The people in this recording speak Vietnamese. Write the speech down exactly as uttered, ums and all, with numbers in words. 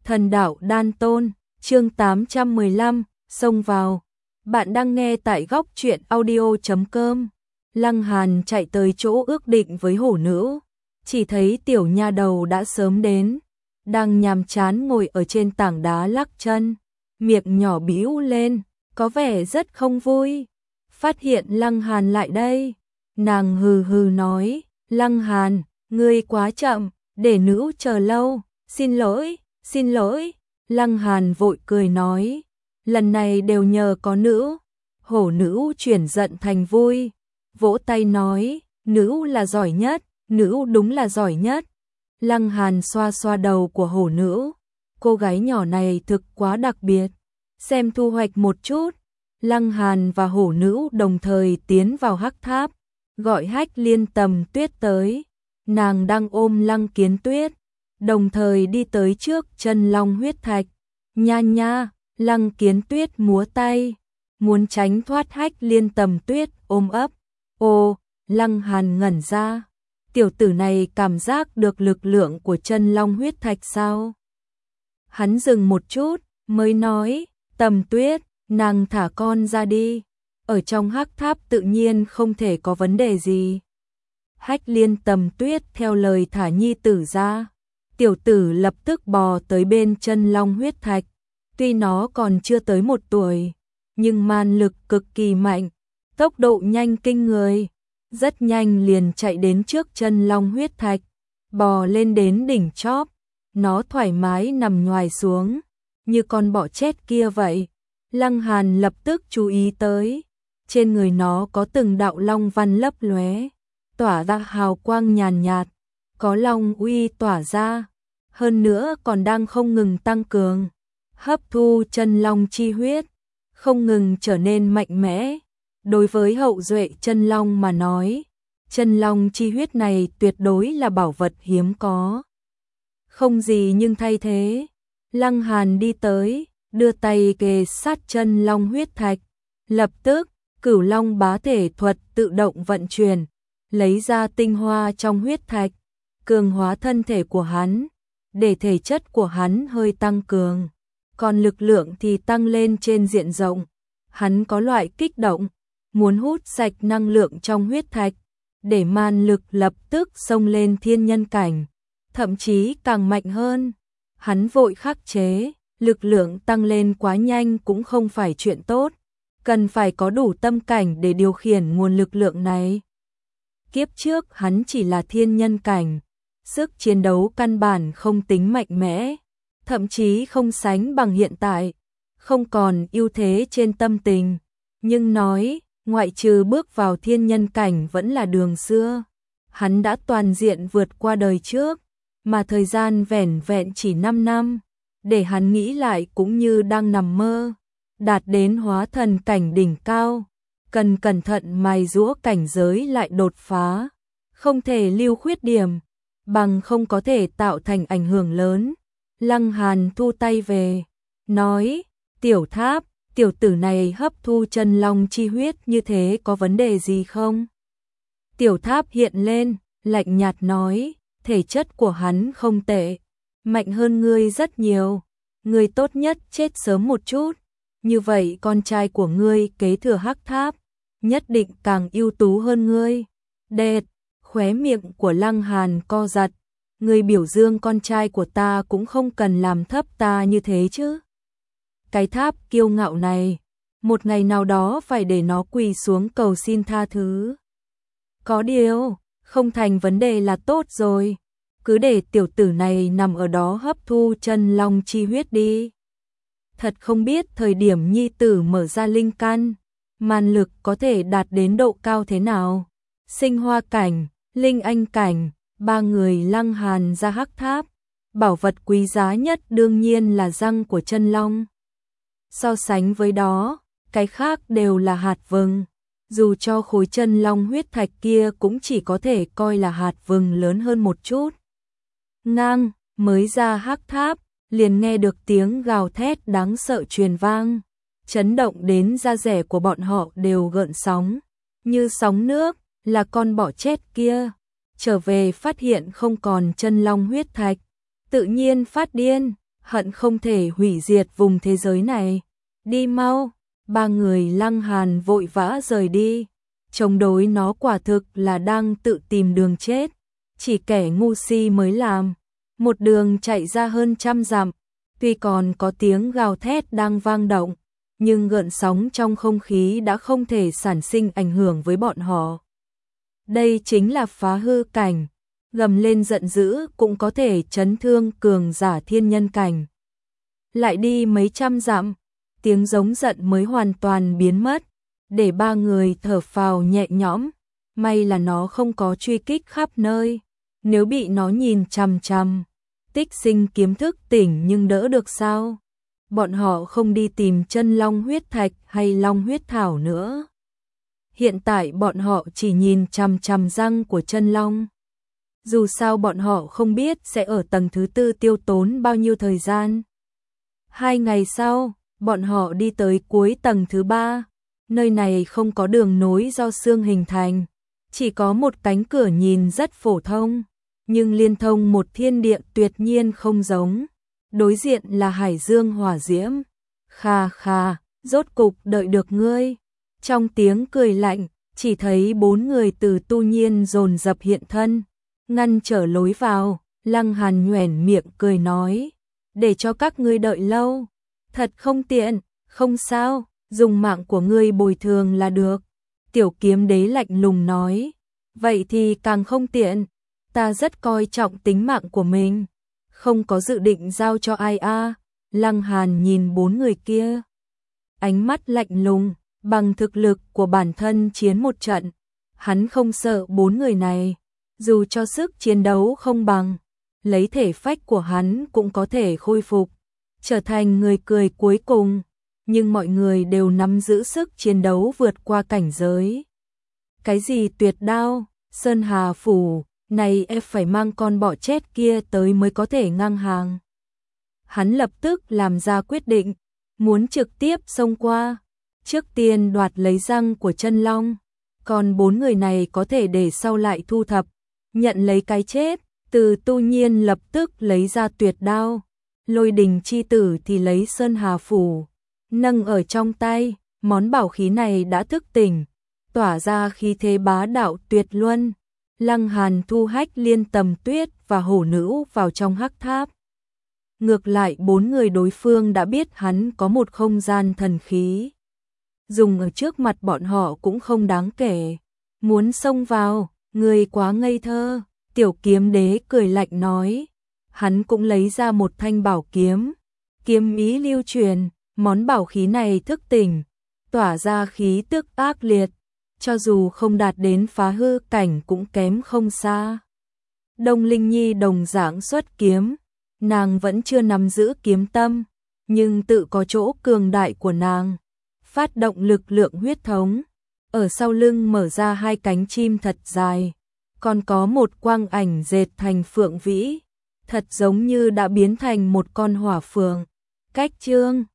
Thần đạo đan tôn, chương tám trăm mười lăm, xông vào. Bạn đang nghe tại góc truyện audio chấm com. Lăng Hàn chạy tới chỗ ước định với hổ nữ, chỉ thấy tiểu nha đầu đã sớm đến, đang nhàm chán ngồi ở trên tảng đá lắc chân, miệng nhỏ bĩu lên, có vẻ rất không vui. Phát hiện Lăng Hàn lại đây, nàng hừ hừ nói, Lăng Hàn, ngươi quá chậm, để nữ chờ lâu, xin lỗi, xin lỗi. Lăng Hàn vội cười nói, lần này đều nhờ có nữ. Hổ nữ chuyển giận thành vui, vỗ tay nói, nữ là giỏi nhất, nữ đúng là giỏi nhất. Lăng Hàn xoa xoa đầu của hổ nữ, cô gái nhỏ này thực quá đặc biệt, xem thu hoạch một chút. Lăng Hàn và hổ nữ đồng thời tiến vào hắc tháp, gọi Hách Liên Tầm Tuyết tới. Nàng đang ôm Lăng Kiến Tuyết, đồng thời đi tới trước chân long huyết thạch. Nha nha, Lăng Kiến Tuyết múa tay, muốn tránh thoát Hách Liên Tầm Tuyết ôm ấp. Ô, Lăng Hàn ngẩn ra, tiểu tử này cảm giác được lực lượng của chân long huyết thạch sao? Hắn dừng một chút, mới nói, Tầm Tuyết, nàng thả con ra đi, ở trong hắc tháp tự nhiên không thể có vấn đề gì. Hách Liên Tầm Tuyết theo lời thả nhi tử ra, tiểu tử lập tức bò tới bên chân long huyết thạch. Tuy nó còn chưa tới một tuổi, nhưng man lực cực kỳ mạnh, tốc độ nhanh kinh người, rất nhanh liền chạy đến trước chân long huyết thạch, bò lên đến đỉnh chóp, nó thoải mái nằm nhoài xuống, như con bọ chết kia vậy. Lăng Hàn lập tức chú ý tới, trên người nó có từng đạo long văn lấp lóe, tỏa ra hào quang nhàn nhạt, có long uy tỏa ra, hơn nữa còn đang không ngừng tăng cường, hấp thu chân long chi huyết, không ngừng trở nên mạnh mẽ. Đối với hậu duệ chân long mà nói, chân long chi huyết này tuyệt đối là bảo vật hiếm có. Không gì nhưng thay thế, Lăng Hàn đi tới, đưa tay kề sát chân long huyết thạch, lập tức, Cửu Long bá thể thuật tự động vận chuyển, lấy ra tinh hoa trong huyết thạch, cường hóa thân thể của hắn, để thể chất của hắn hơi tăng cường, còn lực lượng thì tăng lên trên diện rộng. Hắn có loại kích động, muốn hút sạch năng lượng trong huyết thạch, để man lực lập tức xông lên thiên nhân cảnh, thậm chí càng mạnh hơn. Hắn vội khắc chế, lực lượng tăng lên quá nhanh cũng không phải chuyện tốt, cần phải có đủ tâm cảnh để điều khiển nguồn lực lượng này. Kiếp trước hắn chỉ là thiên nhân cảnh, sức chiến đấu căn bản không tính mạnh mẽ, thậm chí không sánh bằng hiện tại, không còn ưu thế trên tâm tình, nhưng nói, ngoại trừ bước vào thiên nhân cảnh vẫn là đường xưa. Hắn đã toàn diện vượt qua đời trước, mà thời gian vẻn vẹn chỉ năm năm, để hắn nghĩ lại cũng như đang nằm mơ. Đạt đến hóa thần cảnh đỉnh cao, cần cẩn thận mài giũa cảnh giới lại đột phá, không thể lưu khuyết điểm, bằng không có thể tạo thành ảnh hưởng lớn. Lăng Hàn thu tay về, nói, tiểu tháp, tiểu tử này hấp thu chân long chi huyết như thế có vấn đề gì không? Tiểu tháp hiện lên, lạnh nhạt nói, thể chất của hắn không tệ, mạnh hơn ngươi rất nhiều, ngươi tốt nhất chết sớm một chút, như vậy con trai của ngươi kế thừa hắc tháp, nhất định càng ưu tú hơn ngươi. Đệt, khóe miệng của Lăng Hàn co giật, ngươi biểu dương con trai của ta cũng không cần làm thấp ta như thế chứ. Cái tháp kiêu ngạo này, một ngày nào đó phải để nó quỳ xuống cầu xin tha thứ. Có điều, không thành vấn đề là tốt rồi, cứ để tiểu tử này nằm ở đó hấp thu chân long chi huyết đi. Thật không biết thời điểm nhi tử mở ra linh căn, man lực có thể đạt đến độ cao thế nào. Sinh hoa cảnh, linh anh cảnh, ba người Lăng Hàn ra hắc tháp, bảo vật quý giá nhất đương nhiên là răng của chân long. So sánh với đó, cái khác đều là hạt vừng, dù cho khối chân long huyết thạch kia cũng chỉ có thể coi là hạt vừng lớn hơn một chút. Ngang, mới ra hắc tháp, liền nghe được tiếng gào thét đáng sợ truyền vang, chấn động đến da rẻ của bọn họ đều gợn sóng, như sóng nước. Là con bọ chết kia, trở về phát hiện không còn chân long huyết thạch, tự nhiên phát điên, hận không thể hủy diệt vùng thế giới này. Đi mau, ba người Lăng Hàn vội vã rời đi. Chống đối nó quả thực là đang tự tìm đường chết, chỉ kẻ ngu si mới làm. Một đường chạy ra hơn trăm dặm, tuy còn có tiếng gào thét đang vang động, nhưng gợn sóng trong không khí đã không thể sản sinh ảnh hưởng với bọn họ. Đây chính là phá hư cảnh, gầm lên giận dữ cũng có thể chấn thương cường giả thiên nhân cảnh. Lại đi mấy trăm dặm, tiếng giống giận mới hoàn toàn biến mất, để ba người thở phào nhẹ nhõm. May là nó không có truy kích khắp nơi, nếu bị nó nhìn chằm chằm, Tích Sinh kiếm thức tỉnh nhưng đỡ được sao? Bọn họ không đi tìm chân long huyết thạch hay long huyết thảo nữa. Hiện tại bọn họ chỉ nhìn chằm chằm răng của chân long. Dù sao bọn họ không biết sẽ ở tầng thứ tư tiêu tốn bao nhiêu thời gian. Hai ngày sau, bọn họ đi tới cuối tầng thứ ba. Nơi này không có đường nối do xương hình thành, chỉ có một cánh cửa nhìn rất phổ thông, nhưng liên thông một thiên địa tuyệt nhiên không giống. Đối diện là hải dương hỏa diễm. Kha kha, rốt cục đợi được ngươi. Trong tiếng cười lạnh, chỉ thấy bốn người từ tu nhiên dồn dập hiện thân, ngăn trở lối vào. Lăng Hàn nhoẻn miệng cười nói, để cho các ngươi đợi lâu, thật không tiện. Không sao, dùng mạng của ngươi bồi thường là được. Tiểu Kiếm Đế lạnh lùng nói, vậy thì càng không tiện, ta rất coi trọng tính mạng của mình, không có dự định giao cho ai a. Lăng Hàn nhìn bốn người kia, ánh mắt lạnh lùng, bằng thực lực của bản thân chiến một trận, hắn không sợ bốn người này, dù cho sức chiến đấu không bằng, lấy thể phách của hắn cũng có thể khôi phục, trở thành người cười cuối cùng. Nhưng mọi người đều nắm giữ sức chiến đấu vượt qua cảnh giới. Cái gì tuyệt đao, Sơn Hà Phủ, này em phải mang con bọ chết kia tới mới có thể ngang hàng. Hắn lập tức làm ra quyết định, muốn trực tiếp xông qua, trước tiên đoạt lấy răng của chân long, còn bốn người này có thể để sau lại thu thập, nhận lấy cái chết. Từ tu nhiên lập tức lấy ra tuyệt đao, Lôi Đình chi tử thì lấy Sơn Hà Phủ, nâng ở trong tay. Món bảo khí này đã thức tỉnh, tỏa ra khí thế bá đạo tuyệt luân. Lăng Hàn thu hách Liên Tầm Tuyết và hổ nữ vào trong hắc tháp. Ngược lại bốn người đối phương đã biết hắn có một không gian thần khí, dùng ở trước mặt bọn họ cũng không đáng kể. Muốn xông vào, người quá ngây thơ. Tiểu Kiếm Đế cười lạnh nói, hắn cũng lấy ra một thanh bảo kiếm, kiếm ý lưu truyền. Món bảo khí này thức tỉnh, tỏa ra khí tức ác liệt, cho dù không đạt đến phá hư cảnh cũng kém không xa. Đông Linh Nhi đồng dạng xuất kiếm, nàng vẫn chưa nắm giữ kiếm tâm, nhưng tự có chỗ cường đại của nàng, phát động lực lượng huyết thống, ở sau lưng mở ra hai cánh chim thật dài, còn có một quang ảnh dệt thành phượng vĩ, thật giống như đã biến thành một con hỏa phượng. Cách chương